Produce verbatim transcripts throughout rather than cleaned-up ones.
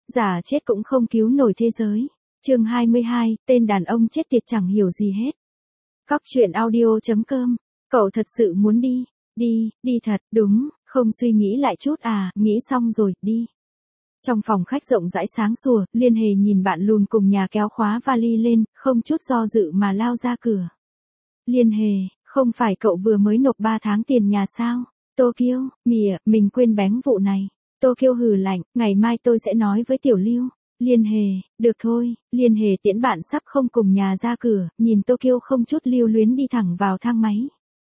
Giả chết cũng không cứu nổi thế giới. Chương hai mươi hai, tên đàn ông chết tiệt chẳng hiểu gì hết. Cóc truyện audio chấm com. Cậu thật sự muốn đi? Đi, đi thật, đúng, không suy nghĩ lại chút à, nghĩ xong rồi, đi. Trong phòng khách rộng rãi sáng sủa, Liên Hề nhìn bạn lùn cùng nhà kéo khóa vali lên, không chút do dự mà lao ra cửa. Liên Hề, không phải cậu vừa mới nộp ba tháng tiền nhà sao? Tokyo, mỉa, mình quên bén vụ này. Tokyo hừ lạnh, ngày mai tôi sẽ nói với Tiểu Lưu. Liên Hề, được thôi, Liên Hề tiễn bạn sắp không cùng nhà ra cửa, nhìn Tokyo không chút lưu luyến đi thẳng vào thang máy.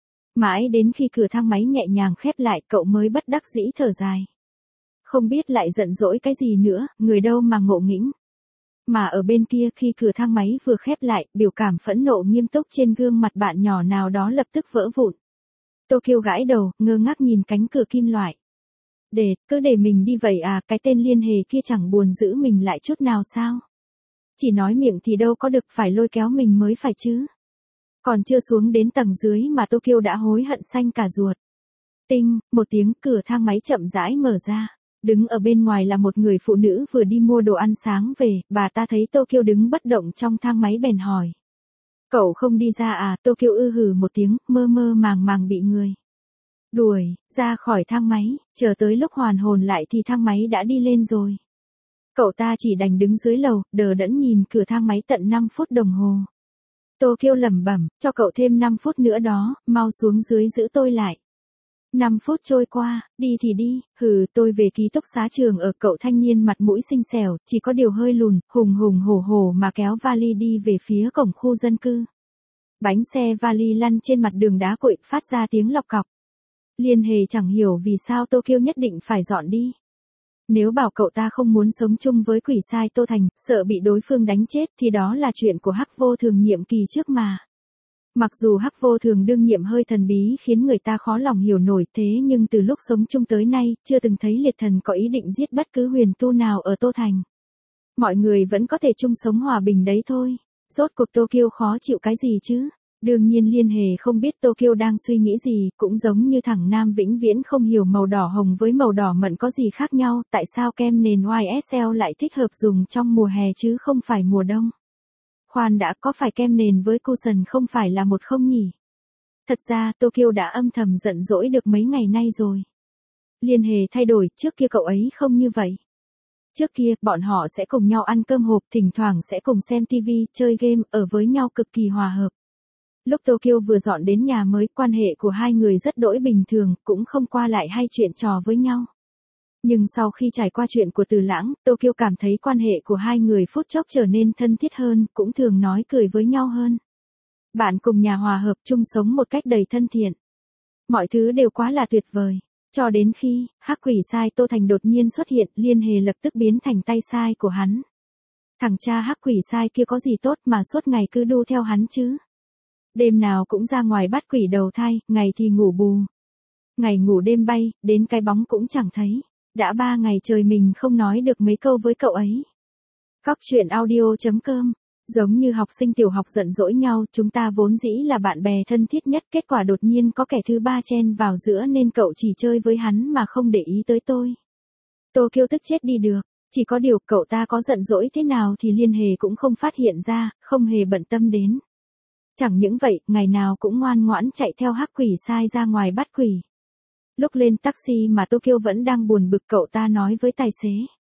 Mãi đến khi cửa thang máy nhẹ nhàng khép lại cậu mới bất đắc dĩ thở dài. Không biết lại giận dỗi cái gì nữa, người đâu mà ngộ nghĩnh. Mà ở bên kia khi cửa thang máy vừa khép lại, biểu cảm phẫn nộ nghiêm túc trên gương mặt bạn nhỏ nào đó lập tức vỡ vụn. Tokyo gãi đầu, ngơ ngác nhìn cánh cửa kim loại. Để, cứ để mình đi vậy à, cái tên Liên Hề kia chẳng buồn giữ mình lại chút nào sao? Chỉ nói miệng thì đâu có được, phải lôi kéo mình mới phải chứ. Còn chưa xuống đến tầng dưới mà Tokyo đã hối hận xanh cả ruột. Tinh, một tiếng cửa thang máy chậm rãi mở ra. Đứng ở bên ngoài là một người phụ nữ vừa đi mua đồ ăn sáng về, bà ta thấy Tokyo đứng bất động trong thang máy bèn hỏi. Cậu không đi ra à? Tokyo ư hừ một tiếng, mơ mơ màng màng bị người đuổi ra khỏi thang máy, chờ tới lúc hoàn hồn lại thì thang máy đã đi lên rồi. Cậu ta chỉ đành đứng dưới lầu, đờ đẫn nhìn cửa thang máy tận năm phút đồng hồ. Tokyo lẩm bẩm, cho cậu thêm năm phút nữa đó, mau xuống dưới giữ tôi lại. năm phút trôi qua, đi thì đi, hừ, tôi về ký túc xá trường ở. Cậu thanh niên mặt mũi xinh xẻo, chỉ có điều hơi lùn, hùng hùng hổ hổ mà kéo vali đi về phía cổng khu dân cư. Bánh xe vali lăn trên mặt đường đá cuội, phát ra tiếng lọc cọc. Liên Hề chẳng hiểu vì sao Tokyo nhất định phải dọn đi. Nếu bảo cậu ta không muốn sống chung với quỷ sai Tô Thành, sợ bị đối phương đánh chết thì đó là chuyện của Hắc Vô Thường nhiệm kỳ trước mà. Mặc dù Hắc Vô Thường đương nhiệm hơi thần bí khiến người ta khó lòng hiểu nổi, thế nhưng từ lúc sống chung tới nay, chưa từng thấy liệt thần có ý định giết bất cứ huyền tu nào ở Tô Thành. Mọi người vẫn có thể chung sống hòa bình đấy thôi. Rốt cuộc Tokyo khó chịu cái gì chứ? Đương nhiên Liên Hề không biết Tokyo đang suy nghĩ gì, cũng giống như thằng Nam vĩnh viễn không hiểu màu đỏ hồng với màu đỏ mận có gì khác nhau, tại sao kem nền Y S L lại thích hợp dùng trong mùa hè chứ không phải mùa đông. Khoan đã, có phải kem nền với cushion không phải là một không nhỉ? Thật ra Tokyo đã âm thầm giận dỗi được mấy ngày nay rồi. Liên Hề thay đổi, trước kia cậu ấy không như vậy. Trước kia, bọn họ sẽ cùng nhau ăn cơm hộp, thỉnh thoảng sẽ cùng xem tivi, chơi game, ở với nhau cực kỳ hòa hợp. Lúc Tokyo vừa dọn đến nhà mới, quan hệ của hai người rất đỗi bình thường, cũng không qua lại hay chuyện trò với nhau. Nhưng sau khi trải qua chuyện của Từ Lãng, Tokyo cảm thấy quan hệ của hai người phút chốc trở nên thân thiết hơn, cũng thường nói cười với nhau hơn. Bạn cùng nhà hòa hợp chung sống một cách đầy thân thiện. Mọi thứ đều quá là tuyệt vời. Cho đến khi, Hắc Quỷ Sai Tô Thành đột nhiên xuất hiện, Liên Hề lập tức biến thành tay sai của hắn. Thằng cha Hắc Quỷ Sai kia có gì tốt mà suốt ngày cứ đu theo hắn chứ? Đêm nào cũng ra ngoài bắt quỷ đầu thai, ngày thì ngủ bù. Ngày ngủ đêm bay, đến cái bóng cũng chẳng thấy. Đã ba ngày trời mình không nói được mấy câu với cậu ấy. Cóc truyện audio chấm com. Giống như học sinh tiểu học giận dỗi nhau, chúng ta vốn dĩ là bạn bè thân thiết nhất, kết quả đột nhiên có kẻ thứ ba chen vào giữa nên cậu chỉ chơi với hắn mà không để ý tới tôi. Tokyo tức chết đi được, chỉ có điều cậu ta có giận dỗi thế nào thì Liên Hề cũng không phát hiện ra, không hề bận tâm đến. Chẳng những vậy, ngày nào cũng ngoan ngoãn chạy theo Hắc Quỷ Sai ra ngoài bắt quỷ. Lúc lên taxi mà Tokyo vẫn đang buồn bực, cậu ta nói với tài xế.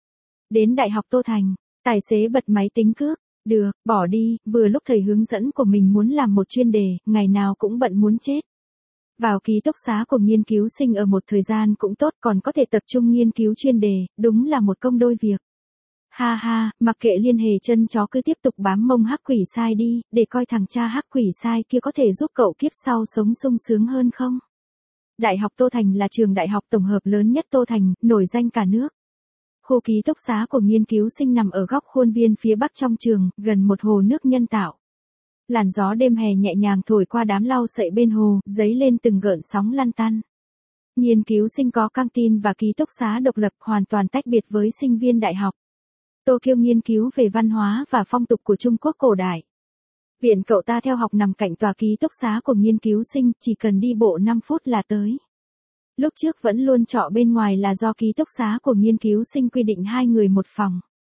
Đến Đại học Tô Thành, tài xế bật máy tính cước. Được, bỏ đi, vừa lúc thầy hướng dẫn của mình muốn làm một chuyên đề, ngày nào cũng bận muốn chết. Vào ký túc xá của nghiên cứu sinh ở một thời gian cũng tốt, còn có thể tập trung nghiên cứu chuyên đề, đúng là một công đôi việc. Ha ha, mặc kệ Liên Hề chân chó cứ tiếp tục bám mông Hắc Quỷ Sai đi, để coi thằng cha Hắc Quỷ Sai kia có thể giúp cậu kiếp sau sống sung sướng hơn không. Đại học Tô Thành là trường đại học tổng hợp lớn nhất Tô Thành, nổi danh cả nước. Khu ký túc xá của nghiên cứu sinh nằm ở góc khuôn viên phía bắc trong trường, gần một hồ nước nhân tạo. Làn gió đêm hè nhẹ nhàng thổi qua đám lau sậy bên hồ, dấy lên từng gợn sóng lăn tăn. Nghiên cứu sinh có căng tin và ký túc xá độc lập, hoàn toàn tách biệt với sinh viên đại học. Tokyo nghiên cứu về văn hóa và phong tục của Trung Quốc cổ đại. Viện cậu ta theo học nằm cạnh tòa ký túc xá của nghiên cứu sinh, chỉ cần đi bộ năm phút là tới. Lúc trước vẫn luôn trọ bên ngoài là do ký túc xá của nghiên cứu sinh quy định hai người một phòng.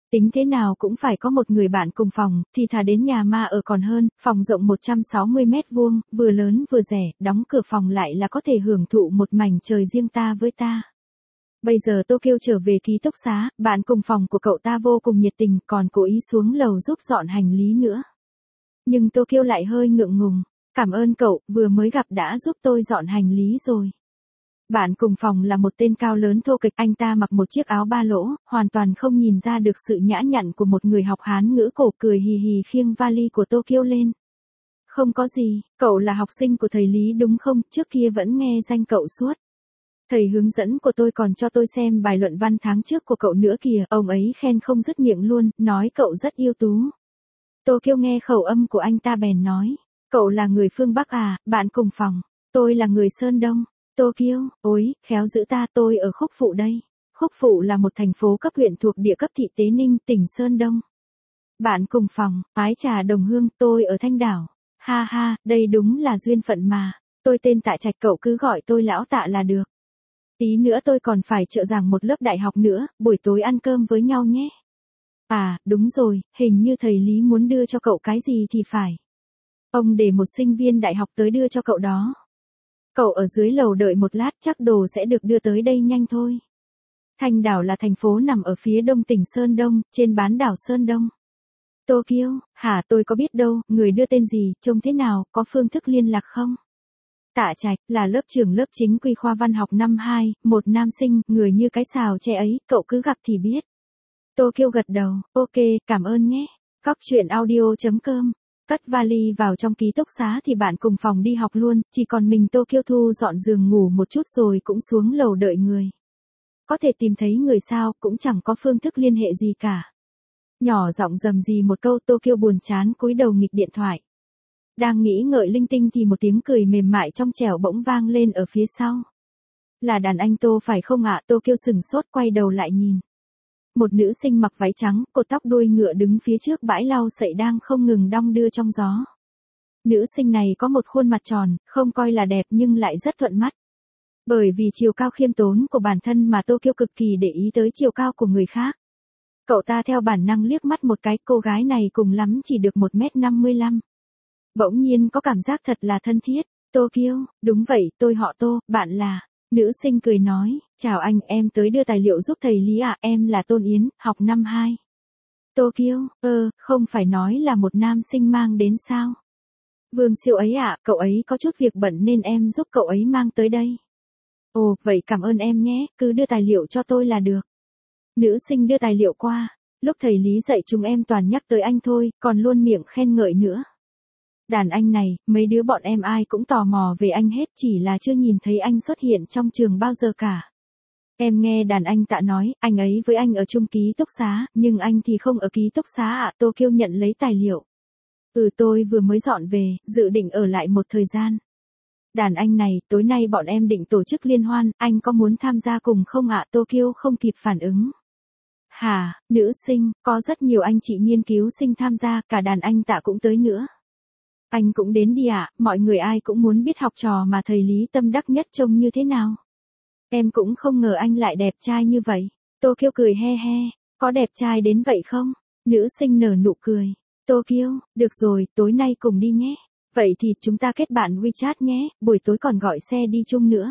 Tính thế nào cũng phải có một người bạn cùng phòng, thì thà đến nhà ma ở còn hơn, phòng rộng một trăm sáu mươi mét vuông, vừa lớn vừa rẻ, đóng cửa phòng lại là có thể hưởng thụ một mảnh trời riêng ta với ta. Bây giờ Tokyo trở về ký túc xá, bạn cùng phòng của cậu ta vô cùng nhiệt tình, còn cố ý xuống lầu giúp dọn hành lý nữa. Nhưng Tokyo lại hơi ngượng ngùng, cảm ơn cậu, vừa mới gặp đã giúp tôi dọn hành lý rồi. Bạn cùng phòng là một tên cao lớn thô kệch, anh ta mặc một chiếc áo ba lỗ, hoàn toàn không nhìn ra được sự nhã nhặn của một người học Hán ngữ cổ, cười hì hì khiêng vali của Tokyo lên. Không có gì, cậu là học sinh của thầy Lý đúng không, trước kia vẫn nghe danh cậu suốt. Thầy hướng dẫn của tôi còn cho tôi xem bài luận văn tháng trước của cậu nữa kìa, ông ấy khen không dứt miệng luôn, nói cậu rất ưu tú. Tokyo nghe khẩu âm của anh ta bèn nói, cậu là người phương Bắc à, bạn cùng phòng, tôi là người Sơn Đông. Tokyo, ôi, khéo giữ ta, tôi ở Khúc Phụ đây. Khúc Phụ là một thành phố cấp huyện thuộc địa cấp thị Tế Ninh, tỉnh Sơn Đông. Bạn cùng phòng, ái trà đồng hương, tôi ở Thanh Đảo. Ha ha, đây đúng là duyên phận mà. Tôi tên Tạ Trạch, cậu cứ gọi tôi lão Tạ là được. Tí nữa tôi còn phải trợ giảng một lớp đại học nữa, buổi tối ăn cơm với nhau nhé. À, đúng rồi, hình như thầy Lý muốn đưa cho cậu cái gì thì phải. Ông để một sinh viên đại học tới đưa cho cậu đó. Cậu ở dưới lầu đợi một lát, chắc đồ sẽ được đưa tới đây nhanh thôi. Thanh Đảo là thành phố nằm ở phía đông tỉnh Sơn Đông, trên bán đảo Sơn Đông. Tokyo, hả, tôi có biết đâu, người đưa tên gì, trông thế nào, có phương thức liên lạc không? Tạ Trạch, là lớp trưởng lớp chính quy khoa văn học năm hai, một nam sinh, người như cái xào tre ấy, cậu cứ gặp thì biết. Tokyo gật đầu, ok, cảm ơn nhé. Cóc truyện audio chấm com. Cất vali vào trong ký túc xá thì bạn cùng phòng đi học luôn, chỉ còn mình Tokyo thu dọn giường ngủ một chút rồi cũng xuống lầu đợi người. Có thể tìm thấy người sao, cũng chẳng có phương thức liên hệ gì cả. Nhỏ giọng rầm rì một câu, Tokyo buồn chán cúi đầu nghịch điện thoại. Đang nghĩ ngợi linh tinh thì một tiếng cười mềm mại trong trẻo bỗng vang lên ở phía sau. Là đàn anh Tô phải không ạ? Tokyo sừng sốt quay đầu lại nhìn. Một nữ sinh mặc váy trắng, cột tóc đuôi ngựa đứng phía trước bãi lau sậy đang không ngừng đong đưa trong gió. Nữ sinh này có một khuôn mặt tròn, không coi là đẹp nhưng lại rất thuận mắt. Bởi vì chiều cao khiêm tốn của bản thân mà Tokyo cực kỳ để ý tới chiều cao của người khác. Cậu ta theo bản năng liếc mắt một cái, cô gái này cùng lắm chỉ được một mét năm mươi lăm. Bỗng nhiên có cảm giác thật là thân thiết. Tokyo, đúng vậy, tôi họ Tô, bạn là... Nữ sinh cười nói, chào anh, em tới đưa tài liệu giúp thầy Lý ạ, em là Tôn Yến, học năm hai. Tokyo, ơ, không phải nói là một nam sinh mang đến sao? Vương Siêu ấy ạ, cậu ấy có chút việc bận nên em giúp cậu ấy mang tới đây. Ồ, vậy cảm ơn em nhé, cứ đưa tài liệu cho tôi là được. Nữ sinh đưa tài liệu qua, lúc thầy Lý dạy chúng em toàn nhắc tới anh thôi, còn luôn miệng khen ngợi nữa. Đàn anh này, mấy đứa bọn em ai cũng tò mò về anh hết, chỉ là chưa nhìn thấy anh xuất hiện trong trường bao giờ cả. Em nghe đàn anh Tạ nói, anh ấy với anh ở chung ký túc xá, nhưng anh thì không ở ký túc xá ạ. Tokyo nhận lấy tài liệu. Ừ, tôi vừa mới dọn về, dự định ở lại một thời gian. Đàn anh này, tối nay bọn em định tổ chức liên hoan, anh có muốn tham gia cùng không ạ? Tokyo không kịp phản ứng. Hả, nữ sinh, có rất nhiều anh chị nghiên cứu sinh tham gia, cả đàn anh Tạ cũng tới nữa. Anh cũng đến đi ạ, mọi người ai cũng muốn biết học trò mà thầy Lý tâm đắc nhất trông như thế nào. Em cũng không ngờ anh lại đẹp trai như vậy. Tokyo cười he he, có đẹp trai đến vậy không? Nữ sinh nở nụ cười. Tokyo, được rồi, tối nay cùng đi nhé. Vậy thì chúng ta kết bạn WeChat nhé, buổi tối còn gọi xe đi chung nữa.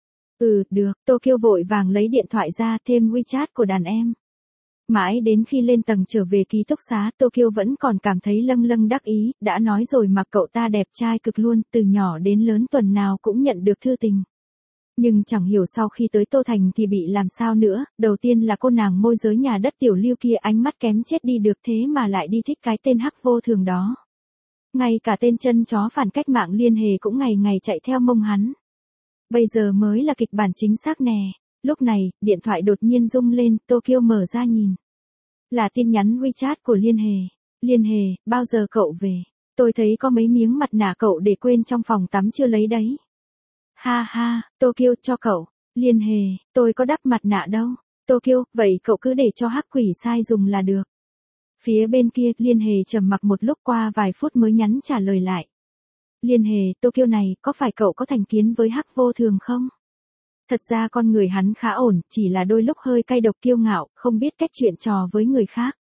Ừ, được, Tokyo vội vàng lấy điện thoại ra thêm WeChat của đàn em. Mãi đến khi lên tầng trở về ký túc xá, Tokyo vẫn còn cảm thấy lâng lâng đắc ý, đã nói rồi mà cậu ta đẹp trai cực luôn, từ nhỏ đến lớn tuần nào cũng nhận được thư tình. Nhưng chẳng hiểu sau khi tới Tô Thành thì bị làm sao nữa, đầu tiên là cô nàng môi giới nhà đất Tiểu Lưu kia ánh mắt kém chết đi được thế mà lại đi thích cái tên hắc vô thường đó. Ngay cả tên chân chó phản cách mạng Liên Hề cũng ngày ngày chạy theo mông hắn. Bây giờ mới là kịch bản chính xác nè. Lúc này, điện thoại đột nhiên rung lên, Tokyo mở ra nhìn. Là tin nhắn WeChat của Liên Hề. Liên Hề, bao giờ cậu về? Tôi thấy có mấy miếng mặt nạ cậu để quên trong phòng tắm chưa lấy đấy. Ha ha, Tokyo cho cậu. Liên Hề, tôi có đắp mặt nạ đâu. Tokyo, vậy cậu cứ để cho hắc quỷ sai dùng là được. Phía bên kia, Liên Hề trầm mặc một lúc qua vài phút mới nhắn trả lời lại. Liên Hề, Tokyo này, có phải cậu có thành kiến với hắc vô thường không? Thật ra con người hắn khá ổn, chỉ là đôi lúc hơi cay độc kiêu ngạo, không biết cách chuyện trò với người khác.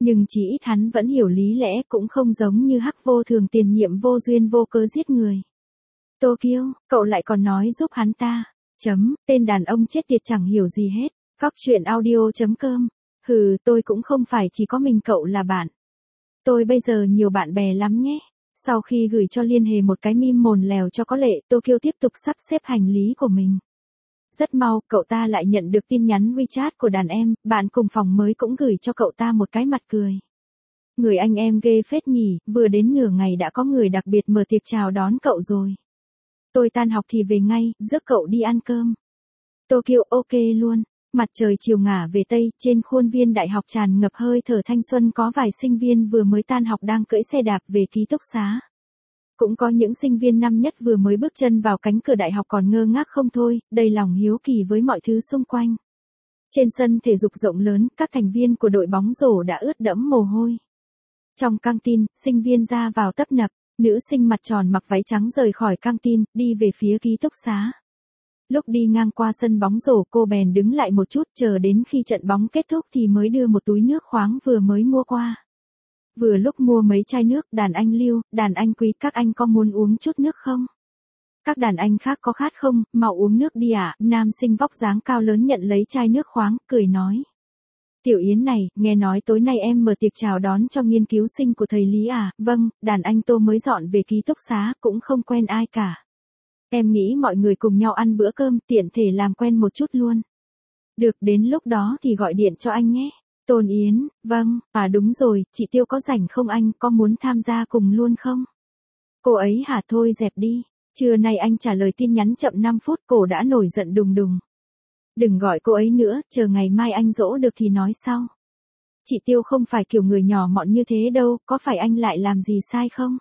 Nhưng chỉ ít hắn vẫn hiểu lý lẽ, cũng không giống như Hắc Vô Thường tiền nhiệm vô duyên vô cớ giết người. Tô Kiêu, cậu lại còn nói giúp hắn ta. Chấm, tên đàn ông chết tiệt chẳng hiểu gì hết. Cóc truyện audio.com. Hừ, tôi cũng không phải chỉ có mình cậu là bạn. Tôi bây giờ nhiều bạn bè lắm nhé. Sau khi gửi cho Liên Hề một cái meme mồn lèo cho có lệ, Tokyo tiếp tục sắp xếp hành lý của mình. Rất mau, cậu ta lại nhận được tin nhắn WeChat của đàn em, bạn cùng phòng mới cũng gửi cho cậu ta một cái mặt cười. Người anh em ghê phết nhỉ, vừa đến nửa ngày đã có người đặc biệt mở tiệc chào đón cậu rồi. Tôi tan học thì về ngay, rước cậu đi ăn cơm. Tokyo ok luôn. Mặt trời chiều ngả về Tây, trên khuôn viên đại học tràn ngập hơi thở thanh xuân, có vài sinh viên vừa mới tan học đang cưỡi xe đạp về ký túc xá. Cũng có những sinh viên năm nhất vừa mới bước chân vào cánh cửa đại học còn ngơ ngác không thôi, đầy lòng hiếu kỳ với mọi thứ xung quanh. Trên sân thể dục rộng lớn, các thành viên của đội bóng rổ đã ướt đẫm mồ hôi. Trong căng tin, sinh viên ra vào tấp nập, nữ sinh mặt tròn mặc váy trắng rời khỏi căng tin, đi về phía ký túc xá. Lúc đi ngang qua sân bóng rổ cô bèn đứng lại một chút, chờ đến khi trận bóng kết thúc thì mới đưa một túi nước khoáng vừa mới mua qua. Vừa lúc mua mấy chai nước, đàn anh Lưu, đàn anh Quý, các anh có muốn uống chút nước không? Các đàn anh khác có khát không, mau uống nước đi ạ. À? Nam sinh vóc dáng cao lớn nhận lấy chai nước khoáng, cười nói. Tiểu Yến này, nghe nói tối nay em mở tiệc chào đón cho nghiên cứu sinh của thầy Lý à? Vâng, đàn anh Tô mới dọn về ký túc xá, cũng không quen ai cả. Em nghĩ mọi người cùng nhau ăn bữa cơm, tiện thể làm quen một chút luôn. Được, đến lúc đó thì gọi điện cho anh nhé. Tôn Yến, vâng, à đúng rồi, chị Tiêu có rảnh không anh, có muốn tham gia cùng luôn không? Cô ấy hả, thôi dẹp đi. Trưa nay anh trả lời tin nhắn chậm năm phút, cổ đã nổi giận đùng đùng. Đừng gọi cô ấy nữa, chờ ngày mai anh dỗ được thì nói sau. Chị Tiêu không phải kiểu người nhỏ mọn như thế đâu, có phải anh lại làm gì sai không?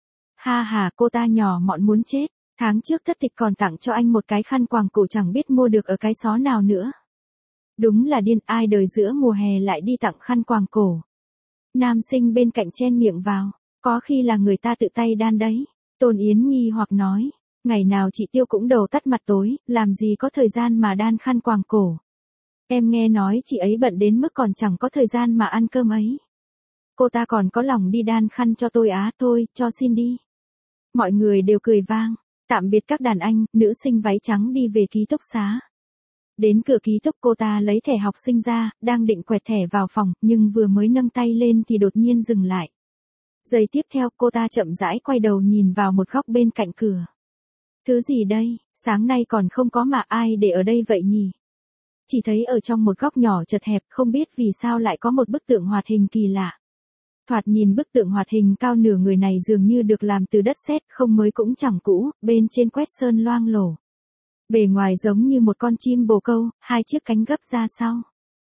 Ha ha, cô ta nhỏ mọn muốn chết. Tháng trước thất tịch còn tặng cho anh một cái khăn quàng cổ chẳng biết mua được ở cái xó nào nữa. Đúng là điên, ai đời giữa mùa hè lại đi tặng khăn quàng cổ. Nam sinh bên cạnh chen miệng vào, có khi là người ta tự tay đan đấy. Tôn Yến nghi hoặc nói, ngày nào chị Tiêu cũng đầu tắt mặt tối, làm gì có thời gian mà đan khăn quàng cổ. Em nghe nói chị ấy bận đến mức còn chẳng có thời gian mà ăn cơm ấy. Cô ta còn có lòng đi đan khăn cho tôi á, thôi, cho xin đi. Mọi người đều cười vang. Tạm biệt các đàn anh, nữ sinh váy trắng đi về ký túc xá. Đến cửa ký túc cô ta lấy thẻ học sinh ra, đang định quẹt thẻ vào phòng, nhưng vừa mới nâng tay lên thì đột nhiên dừng lại. Giây tiếp theo cô ta chậm rãi quay đầu nhìn vào một góc bên cạnh cửa. Thứ gì đây, sáng nay còn không có mà ai để ở đây vậy nhỉ? Chỉ thấy ở trong một góc nhỏ chật hẹp, không biết vì sao lại có một bức tượng hoạt hình kỳ lạ. Thoạt nhìn bức tượng hoạt hình cao nửa người này dường như được làm từ đất sét, không mới cũng chẳng cũ, bên trên quét sơn loang lổ. Bề ngoài giống như một con chim bồ câu, hai chiếc cánh gấp ra sau.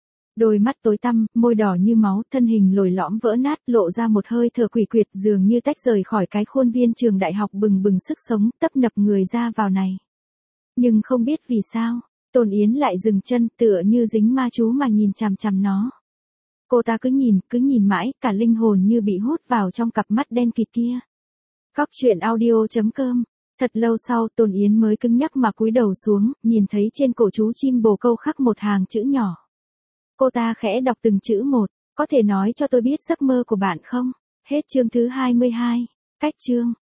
Đôi mắt tối tăm, môi đỏ như máu, thân hình lồi lõm vỡ nát, lộ ra một hơi thở quỷ quyệt dường như tách rời khỏi cái khuôn viên trường đại học bừng bừng sức sống, tấp nập người ra vào này. Nhưng không biết vì sao, Tôn Yến lại dừng chân, tựa như dính ma chú mà nhìn chằm chằm nó. Cô ta cứ nhìn, cứ nhìn mãi, cả linh hồn như bị hút vào trong cặp mắt đen kịt kia. Cóc truyện audio.com. Thật lâu sau, Tôn Yến mới cứng nhắc mà cúi đầu xuống, nhìn thấy trên cổ chú chim bồ câu khắc một hàng chữ nhỏ. Cô ta khẽ đọc từng chữ một, có thể nói cho tôi biết giấc mơ của bạn không? Hết chương thứ hai mươi hai. Cách chương.